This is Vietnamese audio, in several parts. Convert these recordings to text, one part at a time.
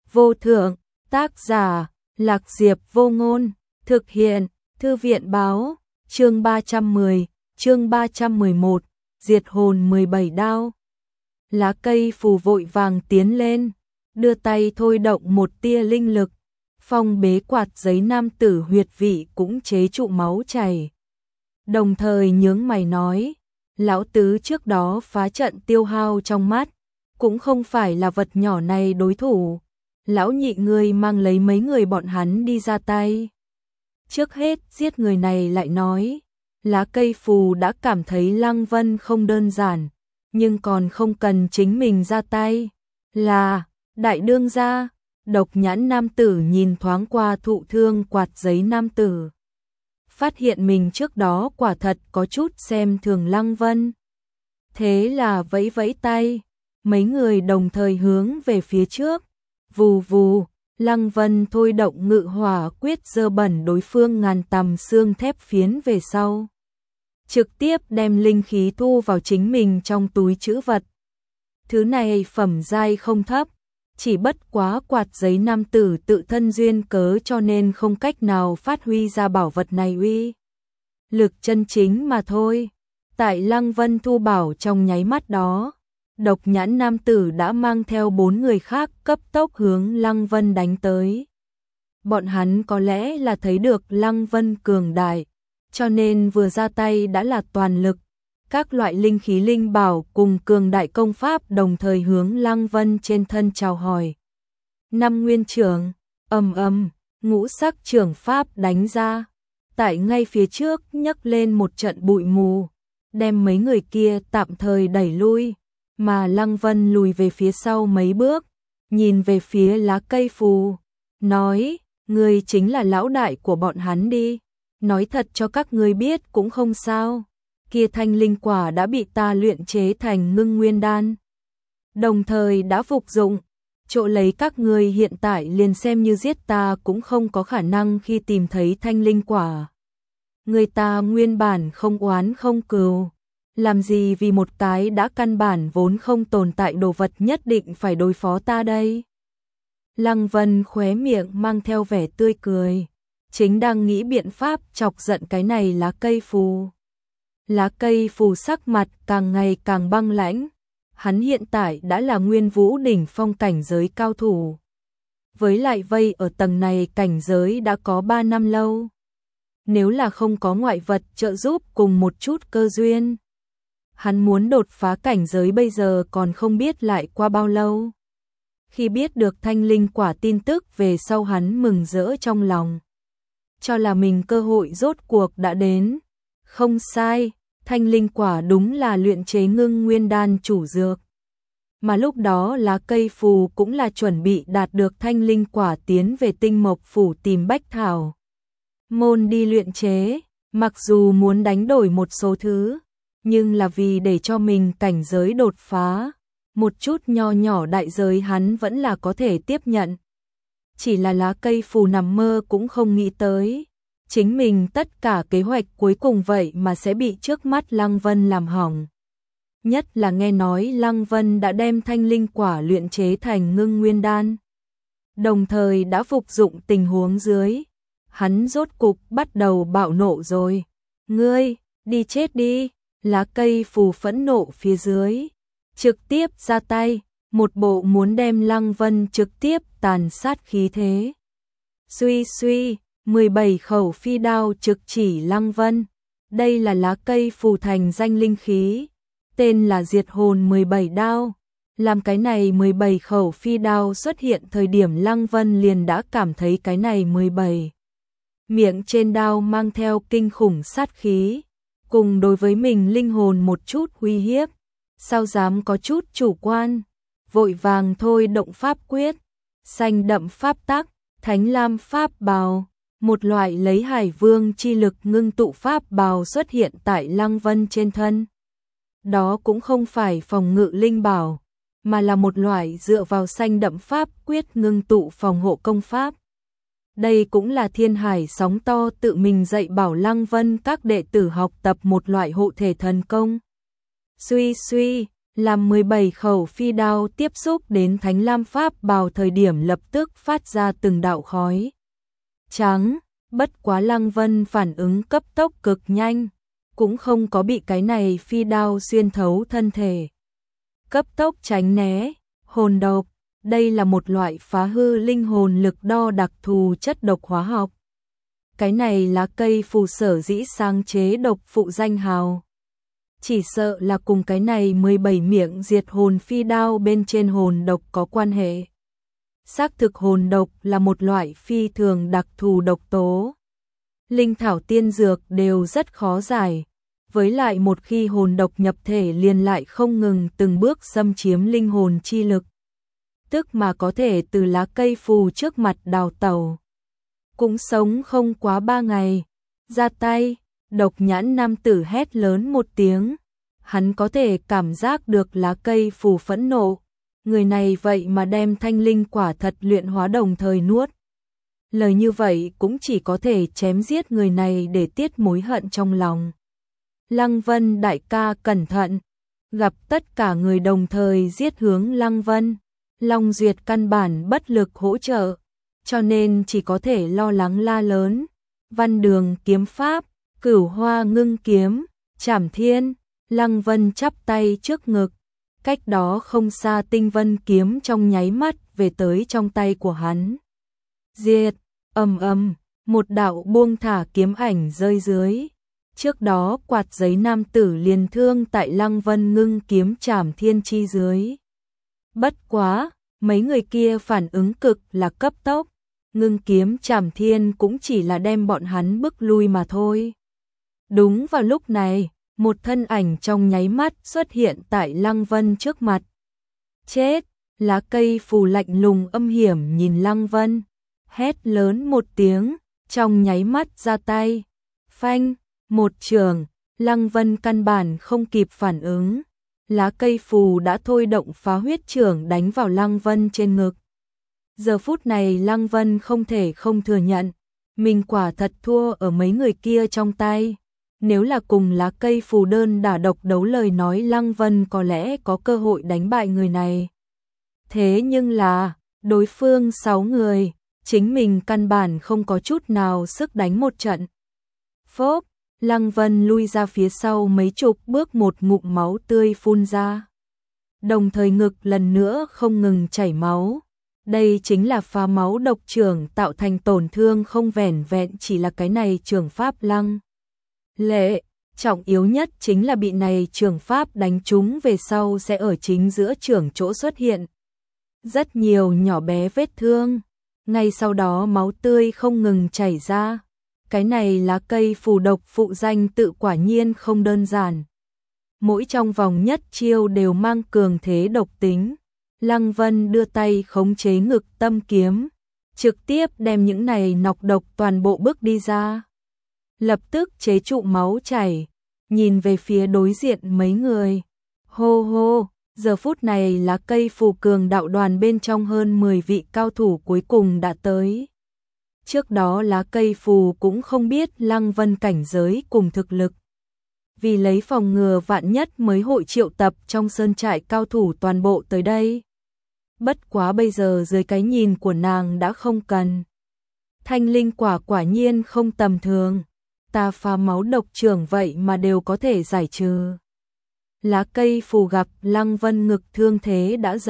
vô thượng, tác giả, Lạc Diệp Vô Ngôn, thực hiện, Thư viện báo, chương 310, chương 311, diệt hồn 17 đao. Lá cây phù vội vàng tiến lên, đưa tay thôi động một tia linh lực, phong bế quạt giấy nam tử huyệt vị cũng chế trụ máu chảy. Đồng thời nhướng mày nói, lão tứ trước đó phá trận tiêu hao trong mắt, cũng không phải là vật nhỏ này đối thủ. Lão nhị ngươi mang lấy mấy người bọn hắn đi ra tay. Trước hết giết người này lại nói, lá cây phù đã cảm thấy Lăng Vân không đơn giản, nhưng còn không cần chính mình ra tay. Là, đại đương gia, độc nhãn nam tử nhìn thoáng qua thụ thương quạt giấy nam tử. Phát hiện mình trước đó quả thật có chút xem thường Lăng Vân. Thế là vẫy vẫy tay, mấy người đồng thời hướng về phía trước. Vù vù, Lăng Vân thôi động ngự hỏa quyết dơ bẩn đối phương ngàn tầm xương thép phiến về sau. Trực tiếp đem linh khí thu vào chính mình trong túi trữ vật. Thứ này phẩm giai không thấp, chỉ bất quá quạt giấy nam tử tự thân duyên cớ cho nên không cách nào phát huy ra bảo vật này uy lực chân chính mà thôi. Tại Lăng Vân thu bảo trong nháy mắt đó, độc nhãn nam tử đã mang theo 4 người khác cấp tốc hướng Lăng Vân đánh tới. Bọn hắn có lẽ là thấy được Lăng Vân cường đại, cho nên vừa ra tay đã là toàn lực. Các loại linh khí linh bảo cùng cường đại công pháp đồng thời hướng Lăng Vân trên thân chào hỏi. Năm nguyên trưởng, ngũ sắc trưởng pháp đánh ra. Tại ngay phía trước nhấc lên một trận bụi mù, đem mấy người kia tạm thời đẩy lui. Mà Lăng Vân lùi về phía sau mấy bước, nhìn về phía lá cây phù, nói, ngươi chính là lão đại của bọn hắn đi, nói thật cho các ngươi biết cũng không sao, kia thanh linh quả đã bị ta luyện chế thành ngưng nguyên đan. Đồng thời đã phục dụng, chỗ lấy các ngươi hiện tại liền xem như giết ta cũng không có khả năng khi tìm thấy thanh linh quả. Người ta nguyên bản không oán không cừu. Làm gì vì một cái đã căn bản vốn không tồn tại đồ vật nhất định phải đối phó ta đây? Lăng Vân khóe miệng mang theo vẻ tươi cười, chính đang nghĩ biện pháp chọc giận cái này lá cây phù. Lá cây phù sắc mặt càng ngày càng băng lãnh, hắn hiện tại đã là nguyên vũ đỉnh phong cảnh giới cao thủ. Với lại vây ở tầng này cảnh giới đã có 3 năm lâu. Nếu là không có ngoại vật trợ giúp cùng một chút cơ duyên, hắn muốn đột phá cảnh giới bây giờ còn không biết lại qua bao lâu. Khi biết được thanh linh quả tin tức về sau hắn mừng rỡ trong lòng. Cho là mình cơ hội rốt cuộc đã đến. Không sai, thanh linh quả đúng là luyện chế ngưng nguyên đan chủ dược. Mà lúc đó lá cây phù cũng là chuẩn bị đạt được thanh linh quả tiến về tinh mộc phủ tìm Bách Thảo môn đi luyện chế, mặc dù muốn đánh đổi một số thứ, nhưng là vì để cho mình cảnh giới đột phá, một chút nho nhỏ đại giới hắn vẫn là có thể tiếp nhận. Chỉ là lá cây phù nằm mơ cũng không nghĩ tới, chính mình tất cả kế hoạch cuối cùng vậy mà sẽ bị trước mắt Lăng Vân làm hỏng. Nhất là nghe nói Lăng Vân đã đem thanh linh quả luyện chế thành ngưng nguyên đan. Đồng thời đã phục dụng tình huống dưới, hắn rốt cục bắt đầu bạo nộ rồi. Ngươi, đi chết đi! Lá cây phù phẫn nộ phía dưới, trực tiếp ra tay, một bộ muốn đem Lăng Vân trực tiếp tàn sát khí thế. Suy suy, 17 khẩu phi đao trực chỉ Lăng Vân. Đây là lá cây phù thành danh linh khí, tên là diệt hồn 17 đao. Làm cái này 17 khẩu phi đao xuất hiện thời điểm Lăng Vân liền đã cảm thấy cái này 17. Miệng trên đao mang theo kinh khủng sát khí, cùng đối với mình linh hồn một chút uy hiếp, sao dám có chút chủ quan, vội vàng thôi động pháp quyết, xanh đậm pháp tắc, thánh lam pháp bào, một loại lấy hải vương chi lực ngưng tụ pháp bào xuất hiện tại Lăng Vân trên thân. Đó cũng không phải phòng ngự linh bảo, mà là một loại dựa vào xanh đậm pháp quyết ngưng tụ phòng hộ công pháp. Đây cũng là Thiên Hải sóng to tự mình dạy bảo Lăng Vân các đệ tử học tập một loại hộ thể thần công. Suy suy, làm 17 khẩu phi đao tiếp xúc đến Thánh Lam Pháp bào thời điểm lập tức phát ra từng đạo khói trắng, bất quá Lăng Vân phản ứng cấp tốc cực nhanh, cũng không có bị cái này phi đao xuyên thấu thân thể. Cấp tốc tránh né, hồn độc, đây là một loại phá hư linh hồn lực đo đặc thù chất độc hóa học. Cái này lá cây phù sở dĩ sáng chế độc phụ danh hào. Chỉ sợ là cùng cái này 17 miệng diệt hồn phi đao bên trên hồn độc có quan hệ. Xác thực hồn độc là một loại phi thường đặc thù độc tố. Linh thảo tiên dược đều rất khó giải. Với lại một khi hồn độc nhập thể liền lại không ngừng từng bước xâm chiếm linh hồn chi lực. Tức mà có thể từ lá cây phù trước mặt đào tẩu. Cũng sống không quá 3 ngày. Ra tay, độc nhãn nam tử hét lớn một tiếng. Hắn có thể cảm giác được lá cây phù phẫn nộ. Người này vậy mà đem thanh linh quả thật luyện hóa đồng thời nuốt. Lời như vậy cũng chỉ có thể chém giết người này để tiết mối hận trong lòng. Lăng Vân đại ca cẩn thận. Gặp tất cả người đồng thời giết hướng Lăng Vân. Long Duyệt căn bản bất lực hỗ trợ, cho nên chỉ có thể lo lắng la lớn. Văn Đường kiếm pháp, Cửu Hoa ngưng kiếm, Trảm Thiên. Lăng Vân chắp tay trước ngực. Cách đó không xa Tinh Vân kiếm trong nháy mắt về tới trong tay của hắn. Diệt, ầm ầm, một đạo buông thả kiếm ảnh rơi dưới. Trước đó quạt giấy nam tử liền thương tại Lăng Vân ngưng kiếm Trảm Thiên chi dưới. Bất quá, mấy người kia phản ứng cực là cấp tốc, ngưng kiếm Trảm Thiên cũng chỉ là đem bọn hắn bức lui mà thôi. Đúng vào lúc này, một thân ảnh trong nháy mắt xuất hiện tại Lăng Vân trước mặt. Chết, lá cây phù lạnh lùng âm hiểm nhìn Lăng Vân, hét lớn một tiếng, trong nháy mắt ra tay. Phanh, một trường, Lăng Vân căn bản không kịp phản ứng. Lá cây phù đã thôi động phá huyết trưởng đánh vào Lăng Vân trên ngực. Giờ phút này Lăng Vân không thể không thừa nhận, mình quả thật thua ở mấy người kia trong tay. Nếu là cùng lá cây phù đơn đả độc đấu lời nói Lăng Vân có lẽ có cơ hội đánh bại người này. Thế nhưng là, đối phương 6 người, chính mình căn bản không có chút nào sức đánh một trận. Phốp, Lăng Vân lui ra phía sau mấy chục bước, một ngụm máu tươi phun ra. Đồng thời ngực lần nữa không ngừng chảy máu. Đây chính là phá máu độc trưởng tạo thành tổn thương, không vẻn vẹn chỉ là cái này trưởng pháp lăng lệ. Trọng yếu nhất chính là bị này trưởng pháp đánh trúng về sau sẽ ở chính giữa trưởng chỗ xuất hiện rất nhiều nhỏ bé vết thương. Ngay sau đó máu tươi không ngừng chảy ra. Cái này lá cây phù độc phụ danh tự quả nhiên không đơn giản. Mỗi trong vòng nhất chiêu đều mang cường thế độc tính. Lăng Vân đưa tay khống chế ngực tâm kiếm, trực tiếp đem những này nọc độc toàn bộ bước đi ra. Lập tức chế trụ máu chảy, nhìn về phía đối diện mấy người. Hô hô, giờ phút này lá cây phù cường đạo đoàn bên trong hơn 10 vị cao thủ cuối cùng đã tới. Trước đó lá cây phù cũng không biết Lăng Vân cảnh giới cùng thực lực. Vì lấy phòng ngừa vạn nhất mới hội triệu tập trong sơn trại cao thủ toàn bộ tới đây. Bất quá bây giờ dưới cái nhìn của nàng đã không cần. Thanh linh quả quả nhiên không tầm thường. Ta phá máu độc trưởng vậy mà đều có thể giải trừ. Lá cây phù gặp Lăng Vân ngực thương thế đã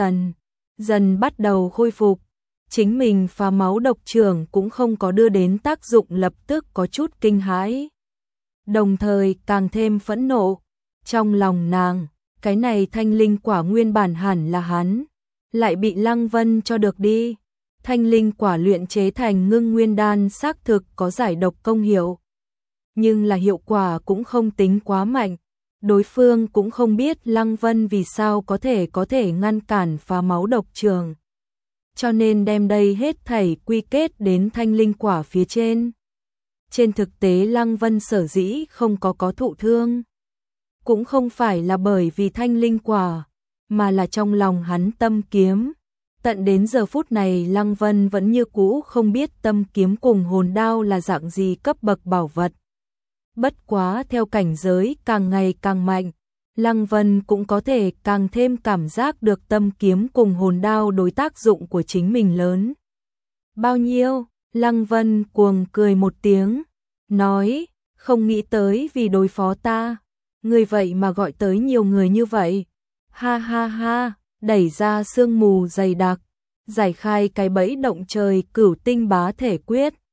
dần bắt đầu khôi phục. Chính mình phá máu độc trưởng cũng không có đưa đến tác dụng, lập tức có chút kinh hãi. Đồng thời càng thêm phẫn nộ. Trong lòng nàng, cái này thanh linh quả nguyên bản hẳn là hắn, lại bị Lăng Vân cho được đi. Thanh linh quả luyện chế thành ngưng nguyên đan xác thực có giải độc công hiệu. Nhưng là hiệu quả cũng không tính quá mạnh. Đối phương cũng không biết Lăng Vân vì sao có thể ngăn cản phá máu độc trường. Cho nên đem đây hết thảy quy kết đến thanh linh quả phía trên. Trên thực tế Lăng Vân sở dĩ không có thụ thương, cũng không phải là bởi vì thanh linh quả, mà là trong lòng hắn tâm kiếm. Tận đến giờ phút này Lăng Vân vẫn như cũ không biết tâm kiếm cùng hồn đao là dạng gì cấp bậc bảo vật. Bất quá theo cảnh giới càng ngày càng mạnh, Lăng Vân cũng có thể càng thêm cảm giác được tâm kiếm cùng hồn đao đối tác dụng của chính mình lớn. Bao nhiêu? Lăng Vân cuồng cười một tiếng, nói, không nghĩ tới vì đối phó ta, người vậy mà gọi tới nhiều người như vậy. Ha ha ha, đẩy ra sương mù dày đặc, giải khai cái bẫy động trời Cửu Tinh Bá Thể Quyết,